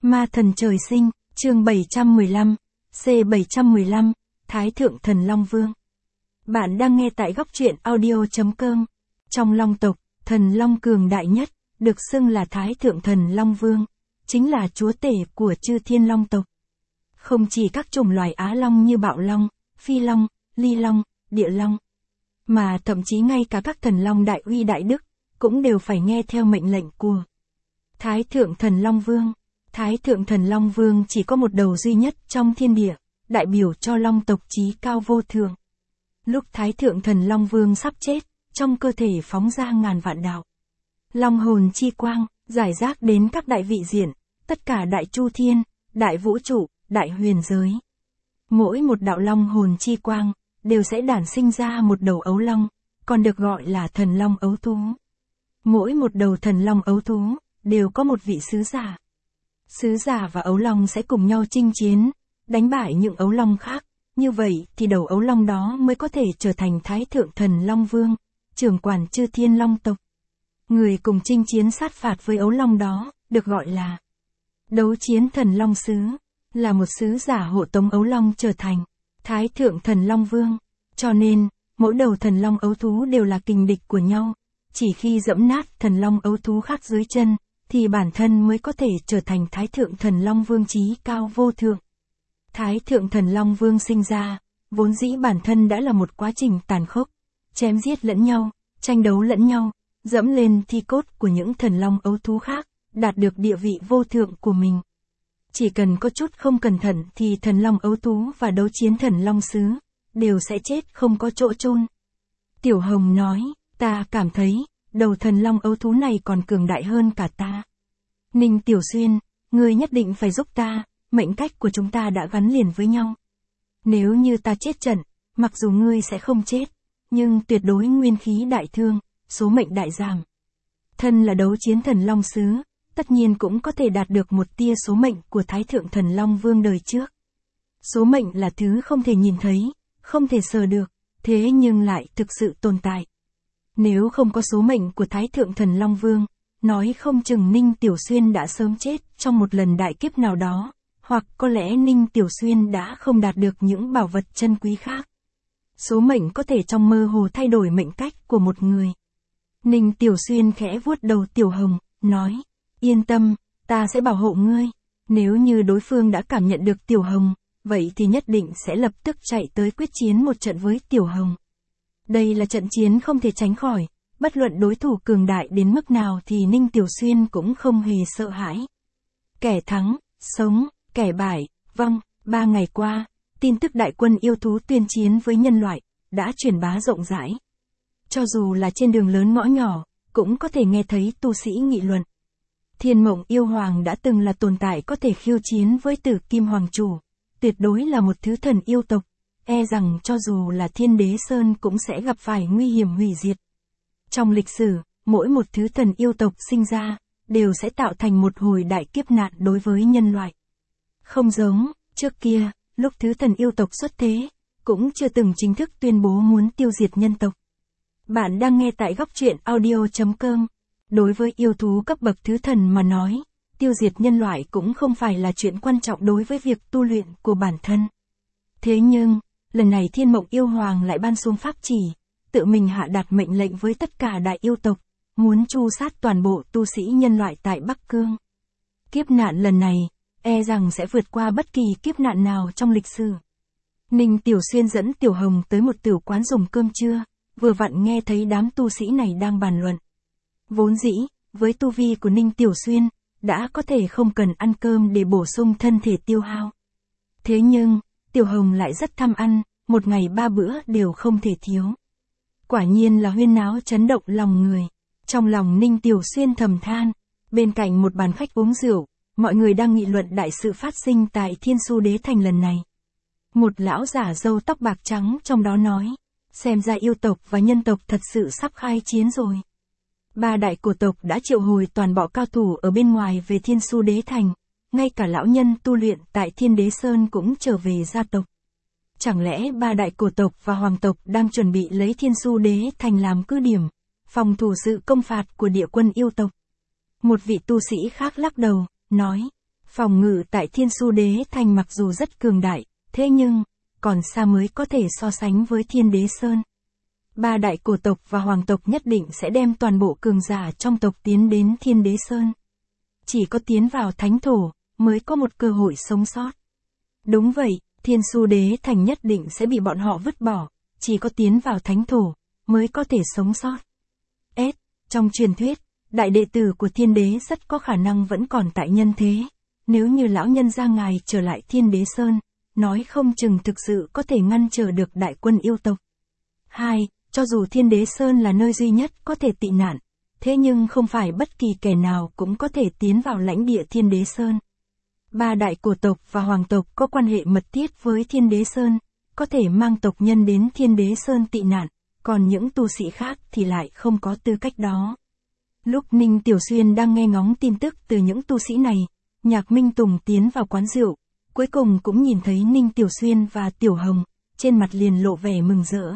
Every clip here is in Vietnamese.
Ma thần trời sinh, chương 715, C715, Thái Thượng Thần Long Vương. Bạn đang nghe tại góc truyện audio.com. Trong Long tộc, thần Long cường đại nhất, được xưng là Thái Thượng Thần Long Vương, chính là chúa tể của chư thiên Long tộc. Không chỉ các chủng loài Á Long như Bạo Long, Phi Long, Ly Long, Địa Long, mà thậm chí ngay cả các thần Long đại uy đại đức, cũng đều phải nghe theo mệnh lệnh của Thái Thượng Thần Long Vương. Thái Thượng Thần Long Vương chỉ có một đầu duy nhất trong thiên địa, đại biểu cho Long tộc chí cao vô thượng. Lúc Thái Thượng Thần Long Vương sắp chết, trong cơ thể phóng ra ngàn vạn đạo Long hồn chi quang, giải rác đến các đại vị diện, tất cả đại chu thiên, đại vũ trụ, đại huyền giới. Mỗi một đạo Long hồn chi quang, đều sẽ đản sinh ra một đầu ấu long, còn được gọi là thần Long ấu thú. Mỗi một đầu thần Long ấu thú, đều có một vị sứ giả. Sứ giả và ấu long sẽ cùng nhau chinh chiến, đánh bại những ấu long khác, như vậy thì đầu ấu long đó mới có thể trở thành Thái Thượng Thần Long Vương, trưởng quản chư thiên long tộc. Người cùng chinh chiến sát phạt với ấu long đó, được gọi là đấu chiến thần long sứ, là một sứ giả hộ tống ấu long trở thành Thái Thượng Thần Long Vương. Cho nên, mỗi đầu thần long ấu thú đều là kình địch của nhau, chỉ khi dẫm nát thần long ấu thú khác dưới chân, thì bản thân mới có thể trở thành Thái Thượng Thần Long Vương chí cao vô thượng. Thái Thượng Thần Long Vương sinh ra, vốn dĩ bản thân đã là một quá trình tàn khốc, chém giết lẫn nhau, tranh đấu lẫn nhau, dẫm lên thi cốt của những thần long ấu thú khác, đạt được địa vị vô thượng của mình. Chỉ cần có chút không cẩn thận thì thần long ấu thú và đấu chiến thần long sứ, đều sẽ chết không có chỗ chôn. Tiểu Hồng nói, ta cảm thấy, đầu thần long ấu thú này còn cường đại hơn cả ta. Ninh Tiểu Xuyên, ngươi nhất định phải giúp ta, mệnh cách của chúng ta đã gắn liền với nhau. Nếu như ta chết trận, mặc dù ngươi sẽ không chết, nhưng tuyệt đối nguyên khí đại thương, số mệnh đại giảm. Thân là đấu chiến thần long sứ, tất nhiên cũng có thể đạt được một tia số mệnh của Thái Thượng Thần Long Vương đời trước. Số mệnh là thứ không thể nhìn thấy, không thể sờ được, thế nhưng lại thực sự tồn tại. Nếu không có số mệnh của Thái Thượng Thần Long Vương, nói không chừng Ninh Tiểu Xuyên đã sớm chết trong một lần đại kiếp nào đó, hoặc có lẽ Ninh Tiểu Xuyên đã không đạt được những bảo vật chân quý khác. Số mệnh có thể trong mơ hồ thay đổi mệnh cách của một người. Ninh Tiểu Xuyên khẽ vuốt đầu Tiểu Hồng, nói, yên tâm, ta sẽ bảo hộ ngươi. Nếu như đối phương đã cảm nhận được Tiểu Hồng, vậy thì nhất định sẽ lập tức chạy tới quyết chiến một trận với Tiểu Hồng. Đây là trận chiến không thể tránh khỏi, bất luận đối thủ cường đại đến mức nào thì Ninh Tiểu Xuyên cũng không hề sợ hãi. Kẻ thắng, sống, kẻ bại, vong. 3 ngày qua, tin tức đại quân yêu thú tuyên chiến với nhân loại, đã truyền bá rộng rãi. Cho dù là trên đường lớn ngõ nhỏ, cũng có thể nghe thấy tu sĩ nghị luận. Thiên Mộng Yêu Hoàng đã từng là tồn tại có thể khiêu chiến với Tử Kim Hoàng Chủ, tuyệt đối là một thứ thần yêu tộc, e rằng cho dù là Thiên Đế Sơn cũng sẽ gặp phải nguy hiểm hủy diệt. Trong lịch sử, mỗi một thứ thần yêu tộc sinh ra, đều sẽ tạo thành một hồi đại kiếp nạn đối với nhân loại. Không giống, trước kia, lúc thứ thần yêu tộc xuất thế, cũng chưa từng chính thức tuyên bố muốn tiêu diệt nhân tộc. Bạn đang nghe tại góc truyện audio.com. Đối với yêu thú cấp bậc thứ thần mà nói, tiêu diệt nhân loại cũng không phải là chuyện quan trọng đối với việc tu luyện của bản thân. Thế nhưng, lần này Thiên Mộng Yêu Hoàng lại ban xuống pháp chỉ, tự mình hạ đạt mệnh lệnh với tất cả đại yêu tộc, muốn tru sát toàn bộ tu sĩ nhân loại tại Bắc Cương. Kiếp nạn lần này, e rằng sẽ vượt qua bất kỳ kiếp nạn nào trong lịch sử. Ninh Tiểu Xuyên dẫn Tiểu Hồng tới một tiểu quán dùng cơm trưa, vừa vặn nghe thấy đám tu sĩ này đang bàn luận. Vốn dĩ, với tu vi của Ninh Tiểu Xuyên, đã có thể không cần ăn cơm để bổ sung thân thể tiêu hao. Thế nhưng, Tiểu Hồng lại rất tham ăn, một ngày 3 bữa đều không thể thiếu. Quả nhiên là huyên náo chấn động lòng người. Trong lòng Ninh Tiểu Xuyên thầm than, bên cạnh một bàn khách uống rượu, mọi người đang nghị luận đại sự phát sinh tại Thiên Su Đế Thành lần này. Một lão giả râu tóc bạc trắng trong đó nói, xem ra yêu tộc và nhân tộc thật sự sắp khai chiến rồi. 3 đại cổ tộc đã triệu hồi toàn bộ cao thủ ở bên ngoài về Thiên Su Đế Thành, ngay cả lão nhân tu luyện tại Thiên Đế Sơn cũng trở về gia tộc. Chẳng lẽ 3 đại cổ tộc và hoàng tộc đang chuẩn bị lấy Thiên Su Đế Thành làm cứ điểm, phòng thủ sự công phạt của địa quân yêu tộc? Một vị tu sĩ khác lắc đầu, nói, Phòng ngự tại Thiên Su Đế Thành mặc dù rất cường đại, thế nhưng, còn xa mới có thể so sánh với Thiên Đế Sơn. Ba đại cổ tộc và hoàng tộc nhất định sẽ đem toàn bộ cường giả trong tộc tiến đến Thiên Đế Sơn. Chỉ có tiến vào thánh thổ, mới có một cơ hội sống sót. Đúng vậy, Thiên Su Đế Thành nhất định sẽ bị bọn họ vứt bỏ, chỉ có tiến vào thánh thổ, mới có thể sống sót. Trong truyền thuyết, đại đệ tử của Thiên Đế rất có khả năng vẫn còn tại nhân thế. Nếu như lão nhân gia ngài trở lại Thiên Đế Sơn, nói không chừng thực sự có thể ngăn trở được đại quân yêu tộc. 2. Cho dù Thiên Đế Sơn là nơi duy nhất có thể tị nạn, thế nhưng không phải bất kỳ kẻ nào cũng có thể tiến vào lãnh địa Thiên Đế Sơn. Ba đại cổ tộc và hoàng tộc có quan hệ mật thiết với Thiên Đế Sơn, có thể mang tộc nhân đến Thiên Đế Sơn tị nạn, còn những tu sĩ khác thì lại không có tư cách đó. Lúc Ninh Tiểu Xuyên đang nghe ngóng tin tức từ những tu sĩ này, Nhạc Minh Tùng tiến vào quán rượu, cuối cùng cũng nhìn thấy Ninh Tiểu Xuyên và Tiểu Hồng, trên mặt liền lộ vẻ mừng rỡ.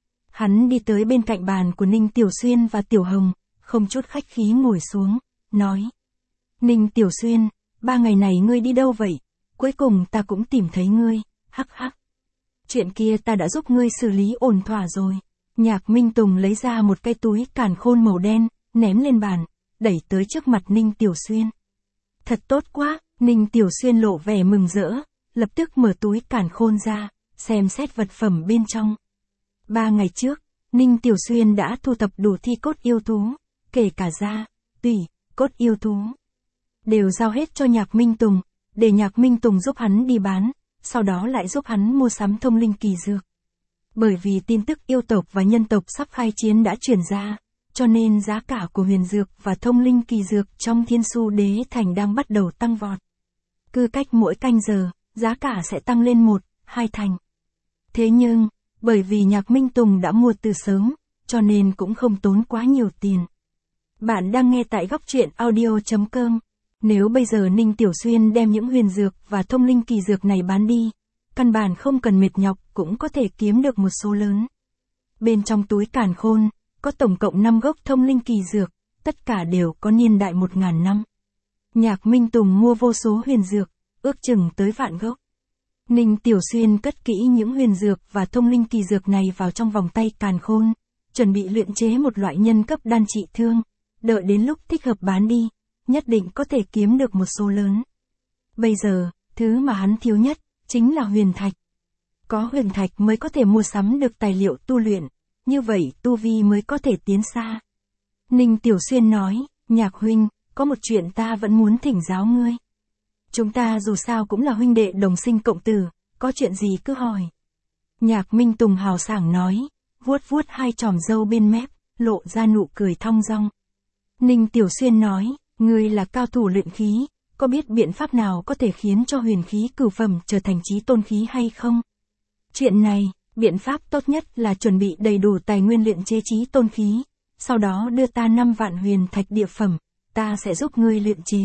Hắn đi tới bên cạnh bàn của Ninh Tiểu Xuyên và Tiểu Hồng, không chút khách khí ngồi xuống, nói. Ninh Tiểu Xuyên, 3 ngày này ngươi đi đâu vậy? Cuối cùng ta cũng tìm thấy ngươi, hắc hắc. Chuyện kia ta đã giúp ngươi xử lý ổn thỏa rồi. Nhạc Minh Tùng lấy ra một cái túi càn khôn màu đen, ném lên bàn, đẩy tới trước mặt Ninh Tiểu Xuyên. Thật tốt quá, Ninh Tiểu Xuyên lộ vẻ mừng rỡ, lập tức mở túi càn khôn ra, xem xét vật phẩm bên trong. 3 ngày trước, Ninh Tiểu Xuyên đã thu thập đủ thi cốt yêu thú, kể cả da, tủy, cốt yêu thú. Đều giao hết cho Nhạc Minh Tùng, để Nhạc Minh Tùng giúp hắn đi bán, sau đó lại giúp hắn mua sắm thông linh kỳ dược. Bởi vì tin tức yêu tộc và nhân tộc sắp khai chiến đã truyền ra, cho nên giá cả của huyền dược và thông linh kỳ dược trong Thiên Su Đế Thành đang bắt đầu tăng vọt. Cứ cách mỗi canh giờ, giá cả sẽ tăng lên 1-2 thành. Thế nhưng, bởi vì Nhạc Minh Tùng đã mua từ sớm, cho nên cũng không tốn quá nhiều tiền. Bạn đang nghe tại góc truyện audio.com. Nếu bây giờ Ninh Tiểu Xuyên đem những huyền dược và thông linh kỳ dược này bán đi, căn bản không cần mệt nhọc cũng có thể kiếm được một số lớn. Bên trong túi càn khôn, có tổng cộng 5 gốc thông linh kỳ dược, tất cả đều có niên đại 1000 năm. Nhạc Minh Tùng mua vô số huyền dược, ước chừng tới vạn gốc. Ninh Tiểu Xuyên cất kỹ những huyền dược và thông linh kỳ dược này vào trong vòng tay càn khôn, chuẩn bị luyện chế một loại nhân cấp đan trị thương, đợi đến lúc thích hợp bán đi, nhất định có thể kiếm được một số lớn. Bây giờ, thứ mà hắn thiếu nhất, chính là huyền thạch. Có huyền thạch mới có thể mua sắm được tài liệu tu luyện, như vậy tu vi mới có thể tiến xa. Ninh Tiểu Xuyên nói, Nhạc huynh, có một chuyện ta vẫn muốn thỉnh giáo ngươi. Chúng ta dù sao cũng là huynh đệ đồng sinh cộng tử, có chuyện gì cứ hỏi. Nhạc Minh Tùng hào sảng nói, vuốt vuốt hai chòm râu bên mép, lộ ra nụ cười thong dong. Ninh Tiểu Xuyên nói, ngươi là cao thủ luyện khí, có biết biện pháp nào có thể khiến cho huyền khí cửu phẩm trở thành chí tôn khí hay không? Chuyện này, biện pháp tốt nhất là chuẩn bị đầy đủ tài nguyên luyện chế chí tôn khí, sau đó đưa ta 5 vạn huyền thạch địa phẩm, ta sẽ giúp ngươi luyện chế.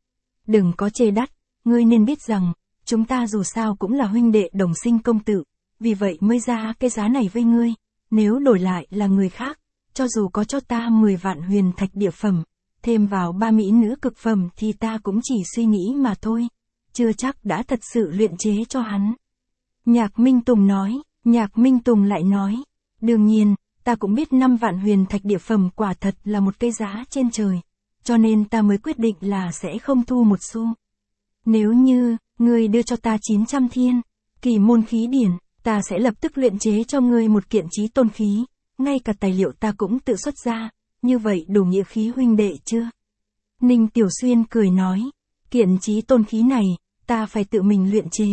Đừng có chê đắt, ngươi nên biết rằng, chúng ta dù sao cũng là huynh đệ đồng sinh công tử, vì vậy mới ra cái giá này với ngươi, nếu đổi lại là người khác, cho dù có cho ta 10 vạn huyền thạch địa phẩm, thêm vào 3 mỹ nữ cực phẩm thì ta cũng chỉ suy nghĩ mà thôi, chưa chắc đã thật sự luyện chế cho hắn. Nhạc Minh Tùng nói, Nhạc Minh Tùng lại nói, đương nhiên, ta cũng biết 5 vạn huyền thạch địa phẩm quả thật là một cái giá trên trời, cho nên ta mới quyết định là sẽ không thu một xu. Nếu như, ngươi đưa cho ta 900 thiên, kỳ môn khí điển, ta sẽ lập tức luyện chế cho ngươi một kiện chí tôn khí, ngay cả tài liệu ta cũng tự xuất ra, như vậy đủ nghĩa khí huynh đệ chưa? Ninh Tiểu Xuyên cười nói, kiện chí tôn khí này, ta phải tự mình luyện chế.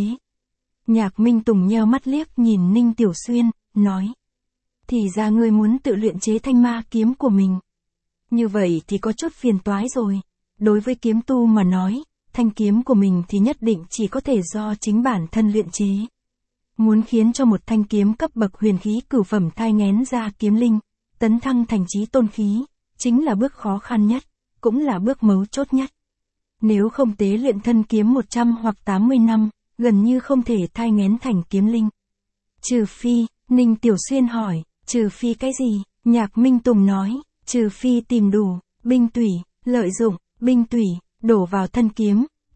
Nhạc Minh Tùng nheo mắt liếc nhìn Ninh Tiểu Xuyên, nói, thì ra ngươi muốn tự luyện chế thanh ma kiếm của mình. Như vậy thì có chút phiền toái rồi, đối với kiếm tu mà nói, thanh kiếm của mình thì nhất định chỉ có thể do chính bản thân luyện chế. Muốn khiến cho một thanh kiếm cấp bậc huyền khí cửu phẩm thai nghén ra kiếm linh, tấn thăng thành chí tôn khí, chính là bước khó khăn nhất, cũng là bước mấu chốt nhất. Nếu không tế luyện thân kiếm 100 hoặc 80 năm, gần như không thể thai nghén thành kiếm linh. Trừ phi, Ninh Tiểu Xuyên hỏi, trừ phi cái gì? Nhạc Minh Tùng nói, trừ phi tìm đủ, binh tủy, lợi dụng, binh tủy, đổ vào thân kiếm,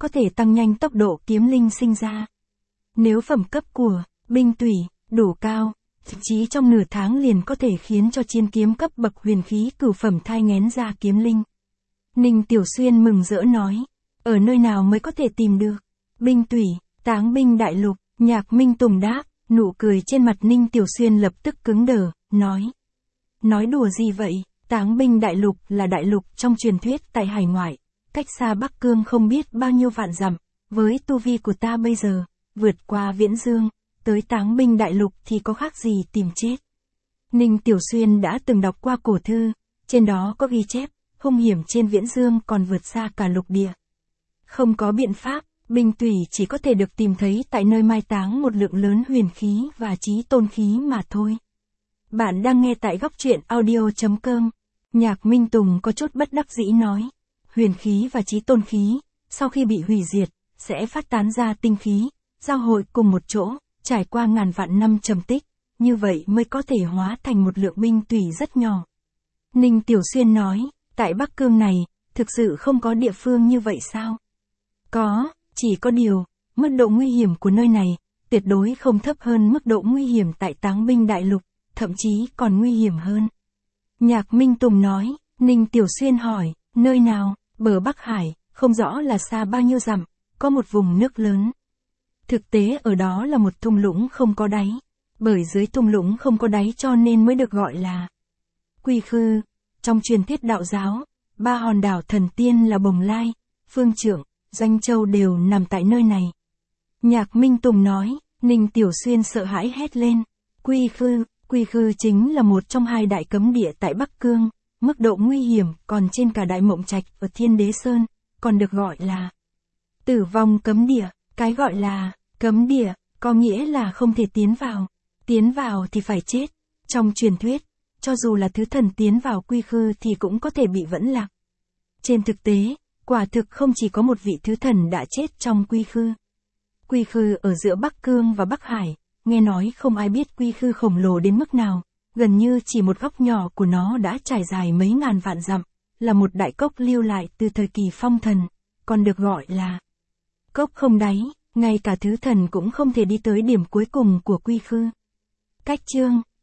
có thể tăng nhanh tốc độ kiếm linh sinh ra. Nếu phẩm cấp của binh tủy đủ cao, thậm chí trong nửa tháng liền có thể khiến cho chiến kiếm cấp bậc huyền khí cửu phẩm thai nghén ra kiếm linh. Ninh Tiểu Xuyên mừng rỡ nói, ở nơi nào mới có thể tìm được? Binh tủy, Táng binh đại lục, Nhạc Minh Tùng đáp, nụ cười trên mặt Ninh Tiểu Xuyên lập tức cứng đờ, nói. Nói đùa gì vậy? Táng binh đại lục là đại lục trong truyền thuyết tại hải ngoại, cách xa Bắc Cương không biết bao nhiêu vạn dặm, với tu vi của ta bây giờ, vượt qua Viễn Dương, tới Táng binh đại lục thì có khác gì tìm chết. Ninh Tiểu Xuyên đã từng đọc qua cổ thư, trên đó có ghi chép, hung hiểm trên Viễn Dương còn vượt xa cả lục địa. Không có biện pháp, binh tủy chỉ có thể được tìm thấy tại nơi mai táng một lượng lớn huyền khí và chí tôn khí mà thôi. Bạn đang nghe tại góc truyện audio.com. Nhạc Minh Tùng có chút bất đắc dĩ nói, huyền khí và chí tôn khí, sau khi bị hủy diệt, sẽ phát tán ra tinh khí, giao hội cùng một chỗ, trải qua ngàn vạn năm trầm tích, như vậy mới có thể hóa thành một lượng binh tủy rất nhỏ. Ninh Tiểu Xuyên nói, tại Bắc Cương này, thực sự không có địa phương như vậy sao? Có, chỉ có điều, mức độ nguy hiểm của nơi này, tuyệt đối không thấp hơn mức độ nguy hiểm tại Táng binh đại lục, thậm chí còn nguy hiểm hơn. Nhạc Minh Tùng nói, Ninh Tiểu Xuyên hỏi, nơi nào? Bờ Bắc Hải, không rõ là xa bao nhiêu dặm, có một vùng nước lớn. Thực tế ở đó là một thung lũng không có đáy, bởi dưới thung lũng không có đáy cho nên mới được gọi là Quy Khư. Trong truyền thuyết đạo giáo, 3 hòn đảo thần tiên là Bồng Lai, Phương Trượng, Doanh Châu đều nằm tại nơi này. Nhạc Minh Tùng nói, Ninh Tiểu Xuyên sợ hãi hét lên, Quy Khư chính là một trong 2 đại cấm địa tại Bắc Cương, mức độ nguy hiểm còn trên cả Đại Mộng Trạch ở Thiên Đế Sơn, còn được gọi là Tử vong cấm địa. Cái gọi là cấm địa, có nghĩa là không thể tiến vào thì phải chết. Trong truyền thuyết, cho dù là thứ thần tiến vào Quy Khư thì cũng có thể bị vẫn lạc. Trên thực tế, quả thực không chỉ có một vị thứ thần đã chết trong Quy Khư. Quy Khư ở giữa Bắc Cương và Bắc Hải, nghe nói không ai biết Quy Khư khổng lồ đến mức nào, gần như chỉ một góc nhỏ của nó đã trải dài mấy ngàn vạn dặm, là một đại cốc lưu lại từ thời kỳ phong thần, còn được gọi là cốc không đáy, ngay cả thứ thần cũng không thể đi tới điểm cuối cùng của Quy Khư. Cách chương